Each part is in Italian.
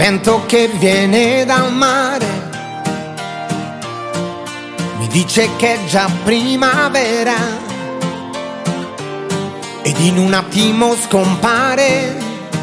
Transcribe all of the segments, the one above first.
vento che viene dal mare mi dice che è già primavera ed in un attimo scompare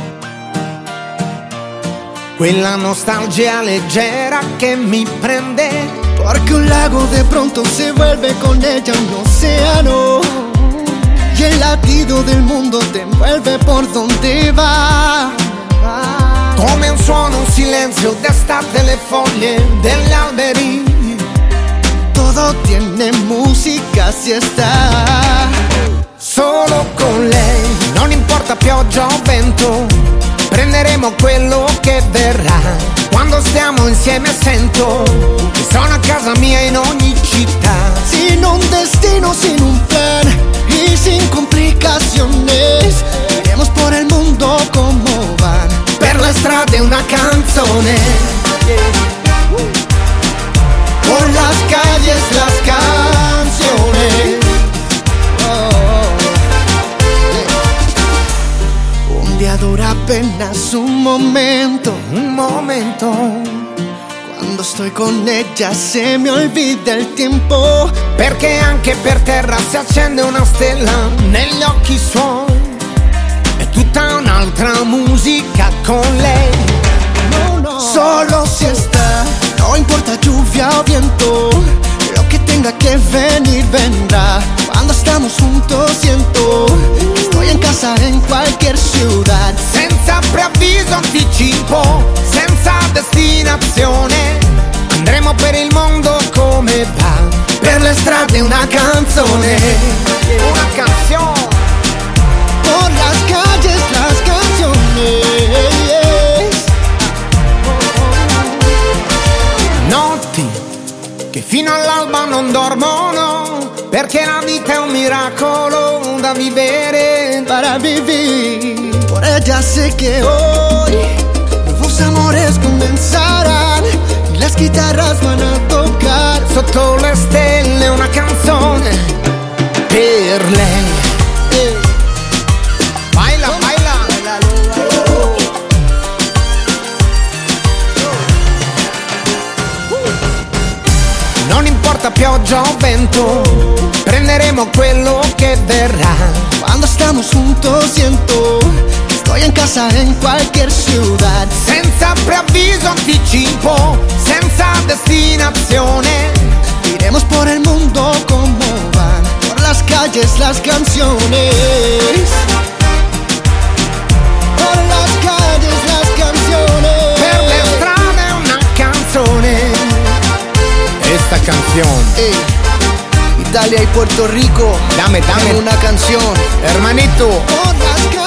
quella nostalgia leggera che mi prende. Porque un lago de pronto se vuelve con ella un océano y el latido del mundo te envuelve por donde va. Come un suono, un silenzio d'estate, le foglie degli alberi. Todo tiene música si está Solo con lei, non importa pioggia o vento, prenderemo quello che verrà. Quando stiamo insieme sento che sono a casa mia in ogni città. sin un destino, sin un plan y sin complicaciones. Iremos por el mundo como van. Per le strade una canzone, Por las calles las canciones. Un día dura apenas un momento. Quando estoy con ella se mi olvida il tempo. perché anche per terra si accende una stella negli occhi suoi. È tutta un'altra musica con lei. Solo si está, no importa lluvia o viento, lo que tenga que venir vendrá. Cuando estamos juntos siento que estoy en casa en cualquier ciudad. Senza preavviso, anticipo, senza destinazione, andremo per il mondo come va. Per le strade una canzone, una canzone. Por las calles las canciones. Notti che fino all'alba non dormono, perché la vita è un miracolo da vivere. Para vivir, por ella sé que hoy nuevos amores comenzarán y las guitarras van a tocar. Sotto le stelle una canzone per lei. Baila, baila. Non importa pioggia o vento, prenderemo quello che verrà. Cuando estamos juntos siento que estoy en casa en cualquier ciudad. Senza preavviso, anticipo, senza destinazione, Iremos por el mundo como van, por las calles las canciones. Por las calles las canciones. per le strade una canzone. Esta canción, Italia y Puerto Rico, dame una canción. hermanito. Por las calles.